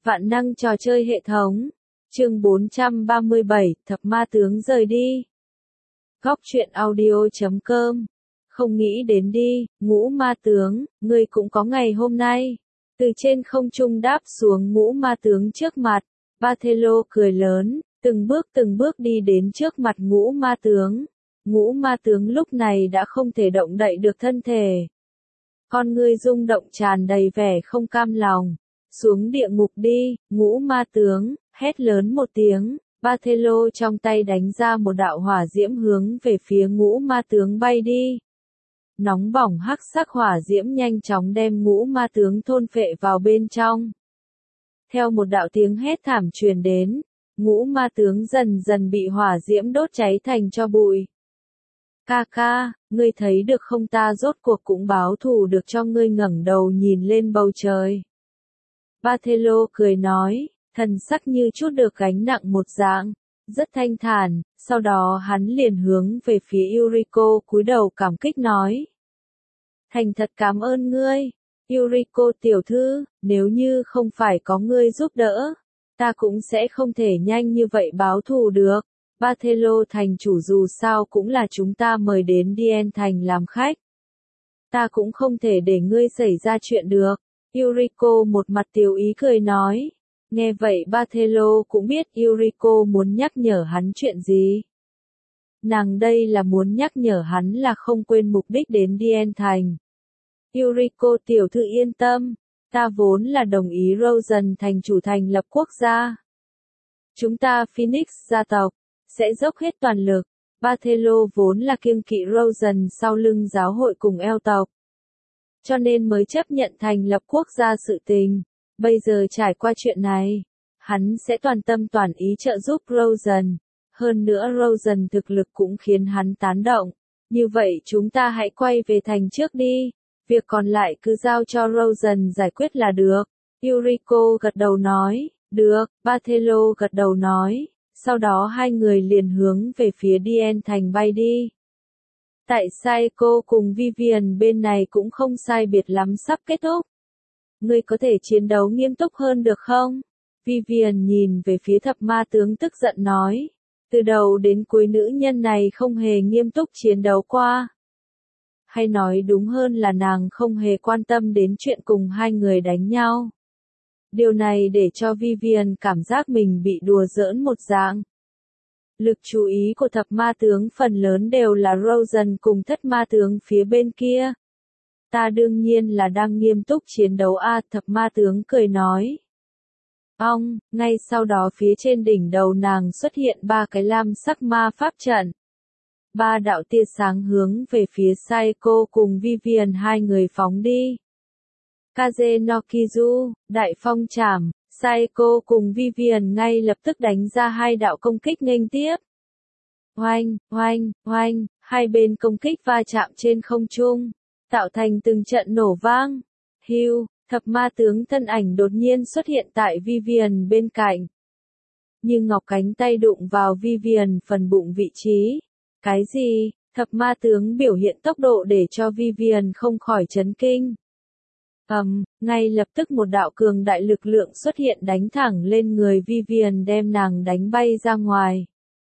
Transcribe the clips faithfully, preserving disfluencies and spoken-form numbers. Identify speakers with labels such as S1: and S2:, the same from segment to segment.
S1: Vạn năng trò chơi hệ thống. Chương bốn trăm ba mươi bảy, Thập Ma Tướng rời đi. Góc truyện audio chấm com. Không nghĩ đến đi, Ngũ Ma Tướng, ngươi cũng có ngày hôm nay. Từ trên không trung đáp xuống Ngũ Ma Tướng trước mặt, Barthelo cười lớn, từng bước từng bước đi đến trước mặt Ngũ Ma Tướng. Ngũ Ma Tướng lúc này đã không thể động đậy được thân thể. Con ngươi rung động tràn đầy vẻ không cam lòng. Xuống địa ngục đi, Ngũ Ma Tướng, hét lớn một tiếng, Barthelo trong tay đánh ra một đạo hỏa diễm hướng về phía Ngũ Ma Tướng bay đi. Nóng bỏng hắc sắc hỏa diễm nhanh chóng đem Ngũ Ma Tướng thôn phệ vào bên trong. Theo một đạo tiếng hét thảm truyền đến, Ngũ Ma Tướng dần dần bị hỏa diễm đốt cháy thành tro bụi. Ca ca, ngươi thấy được không, ta rốt cuộc cũng báo thù được cho ngươi. Ngẩng đầu nhìn lên bầu trời. Barthelo cười nói, thần sắc như chút được gánh nặng một dạng, rất thanh thản, sau đó hắn liền hướng về phía Yuriko cúi đầu cảm kích nói. Thành thật cảm ơn ngươi, Yuriko tiểu thư, nếu như không phải có ngươi giúp đỡ, ta cũng sẽ không thể nhanh như vậy báo thù được. Barthelo thành chủ dù sao cũng là chúng ta mời đến Dien thành làm khách. Ta cũng không thể để ngươi xảy ra chuyện được. Yuriko một mặt tiểu ý cười nói. Nghe vậy Barthelo cũng biết Yuriko muốn nhắc nhở hắn chuyện gì. Nàng đây là muốn nhắc nhở hắn là không quên mục đích đến Dien thành. Yuriko tiểu thư yên tâm, ta vốn là đồng ý Rosen thành chủ thành lập quốc gia. Chúng ta Phoenix gia tộc sẽ dốc hết toàn lực. Barthelo vốn là kiêng kỵ Rosen sau lưng giáo hội cùng eo tộc, cho nên mới chấp nhận thành lập quốc gia sự tình. Bây giờ trải qua chuyện này, hắn sẽ toàn tâm toàn ý trợ giúp Rosen. Hơn nữa Rosen thực lực cũng khiến hắn tán động. Như vậy chúng ta hãy quay về thành trước đi. Việc còn lại cứ giao cho Rosen giải quyết là được. Yuriko gật đầu nói. Được, Barthelo gật đầu nói. Sau đó hai người liền hướng về phía Dien thành bay đi. Tại Saeko cùng Vivian bên này cũng không sai biệt lắm sắp kết thúc. Ngươi có thể chiến đấu nghiêm túc hơn được không? Vivian nhìn về phía Thập Ma Tướng tức giận nói. Từ đầu đến cuối nữ nhân này không hề nghiêm túc chiến đấu qua. Hay nói đúng hơn là nàng không hề quan tâm đến chuyện cùng hai người đánh nhau. Điều này để cho Vivian cảm giác mình bị đùa giỡn một dạng. Lực chú ý của Thập Ma Tướng phần lớn đều là Rosen cùng Thất Ma Tướng phía bên kia. Ta đương nhiên là đang nghiêm túc chiến đấu a. Thập Ma Tướng cười nói. Ong, ngay sau đó phía trên đỉnh đầu nàng xuất hiện ba cái lam sắc ma pháp trận. Ba đạo tia sáng hướng về phía Saeko cùng Vivian hai người phóng đi. Kaze no Kizu, Đại Phong Trảm, Saeko cùng Vivian ngay lập tức đánh ra hai đạo công kích nghênh tiếp. Oanh, oanh, oanh, hai bên công kích va chạm trên không trung, tạo thành từng trận nổ vang. Hưu, Thập Ma Tướng thân ảnh đột nhiên xuất hiện tại Vivian bên cạnh. Như ngọc cánh tay đụng vào Vivian phần bụng vị trí. Cái gì? Thập Ma Tướng biểu hiện tốc độ để cho Vivian không khỏi chấn kinh. Ầm, um, ngay lập tức một đạo cường đại lực lượng xuất hiện đánh thẳng lên người Vivian đem nàng đánh bay ra ngoài.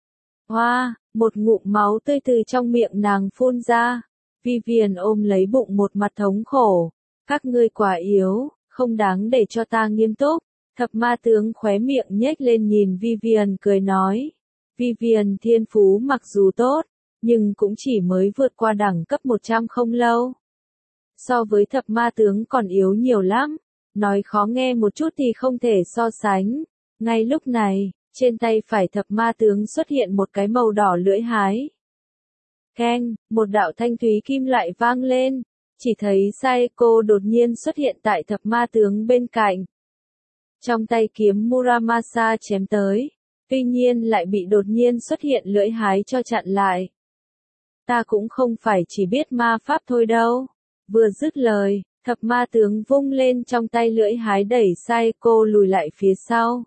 S1: Hoa, wow, một ngụm máu tươi từ trong miệng nàng phun ra. Vivian ôm lấy bụng một mặt thống khổ. Các ngươi quá yếu, không đáng để cho ta nghiêm túc. Thập Ma Tướng khóe miệng nhếch lên nhìn Vivian cười nói. Vivian thiên phú mặc dù tốt, nhưng cũng chỉ mới vượt qua đẳng cấp một trăm không lâu. So với Thập Ma Tướng còn yếu nhiều lắm, nói khó nghe một chút thì không thể so sánh. Ngay lúc này, trên tay phải Thập Ma Tướng xuất hiện một cái màu đỏ lưỡi hái. Keng, một đạo thanh thúy kim loại vang lên, chỉ thấy Saeko đột nhiên xuất hiện tại Thập Ma Tướng bên cạnh. Trong tay kiếm Muramasa chém tới, tuy nhiên lại bị đột nhiên xuất hiện lưỡi hái cho chặn lại. Ta cũng không phải chỉ biết ma pháp thôi đâu. Vừa dứt lời, Thập Ma Tướng vung lên trong tay lưỡi hái đẩy Saeko lùi lại phía sau.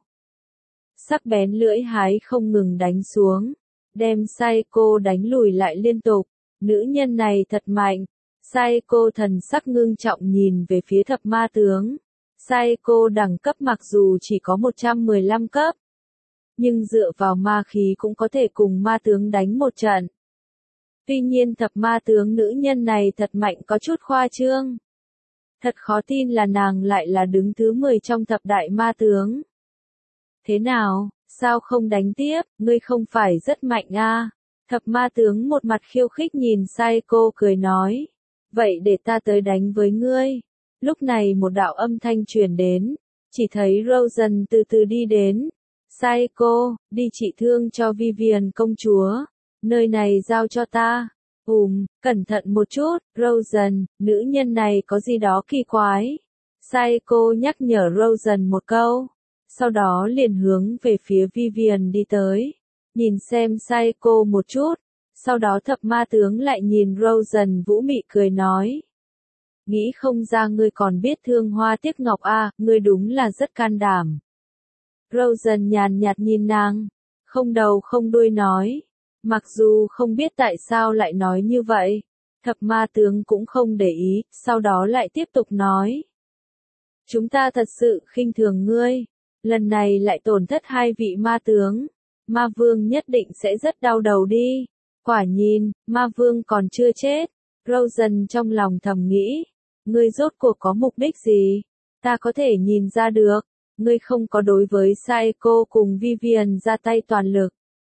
S1: Sắc bén lưỡi hái không ngừng đánh xuống, đem Saeko đánh lùi lại liên tục. Nữ nhân này thật mạnh. Saeko thần sắc ngưng trọng nhìn về phía Thập Ma Tướng. Psycho đẳng cấp mặc dù chỉ có một trăm mười lăm cấp, nhưng dựa vào ma khí cũng có thể cùng ma tướng đánh một trận. Tuy nhiên thập ma tướng nữ nhân này thật mạnh có chút khoa trương. Thật khó tin là nàng lại là đứng thứ mười trong thập đại ma tướng. Thế nào, sao không đánh tiếp, ngươi không phải rất mạnh à? Thập ma tướng một mặt khiêu khích nhìn Psycho cười nói. Vậy để ta tới đánh với ngươi. Lúc này một đạo âm thanh truyền đến, chỉ thấy Rosen từ từ đi đến. Psycho, đi trị thương cho Vivian công chúa. Nơi này giao cho ta. Ùm, cẩn thận một chút, Rosen, nữ nhân này có gì đó kỳ quái. Psycho nhắc nhở Rosen một câu. Sau đó liền hướng về phía Vivian đi tới. Nhìn xem Psycho một chút. Sau đó thập ma tướng lại nhìn Rosen vũ mị cười nói. Nghĩ không ra ngươi còn biết thương hoa tiếc ngọc à, ngươi đúng là rất can đảm. Rosen nhàn nhạt nhìn nàng, không đầu không đuôi nói. Mặc dù không biết tại sao lại nói như vậy, thập ma tướng cũng không để ý, sau đó lại tiếp tục nói. Chúng ta thật sự khinh thường ngươi, lần này lại tổn thất hai vị ma tướng, ma vương nhất định sẽ rất đau đầu đi. Quả nhìn, ma vương còn chưa chết, Rosen trong lòng thầm nghĩ, ngươi rốt cuộc có mục đích gì? Ta có thể nhìn ra được, ngươi không có đối với Psycho cùng Vivian ra tay toàn lực.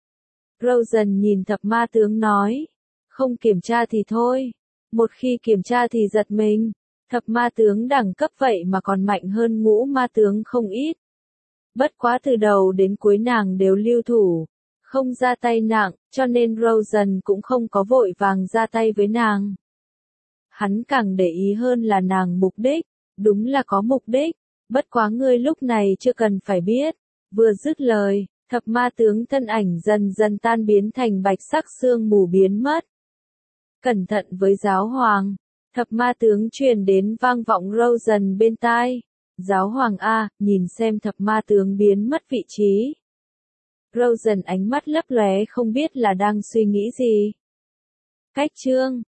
S1: Rosen nhìn thập ma tướng nói, không kiểm tra thì thôi, một khi kiểm tra thì giật mình, thập ma tướng đẳng cấp vậy mà còn mạnh hơn ngũ ma tướng không ít. Bất quá từ đầu đến cuối nàng đều lưu thủ, không ra tay nặng, cho nên Rosen cũng không có vội vàng ra tay với nàng. Hắn càng để ý hơn là nàng mục đích, đúng là có mục đích, bất quá ngươi lúc này chưa cần phải biết. Vừa dứt lời, thập ma tướng thân ảnh dần dần tan biến thành bạch sắc sương mù biến mất. Cẩn thận với giáo hoàng, thập ma tướng truyền đến vang vọng Rosen bên tai. Giáo hoàng A, nhìn xem thập ma tướng biến mất vị trí. Rosen ánh mắt lấp lóe không biết là đang suy nghĩ gì. Cách chương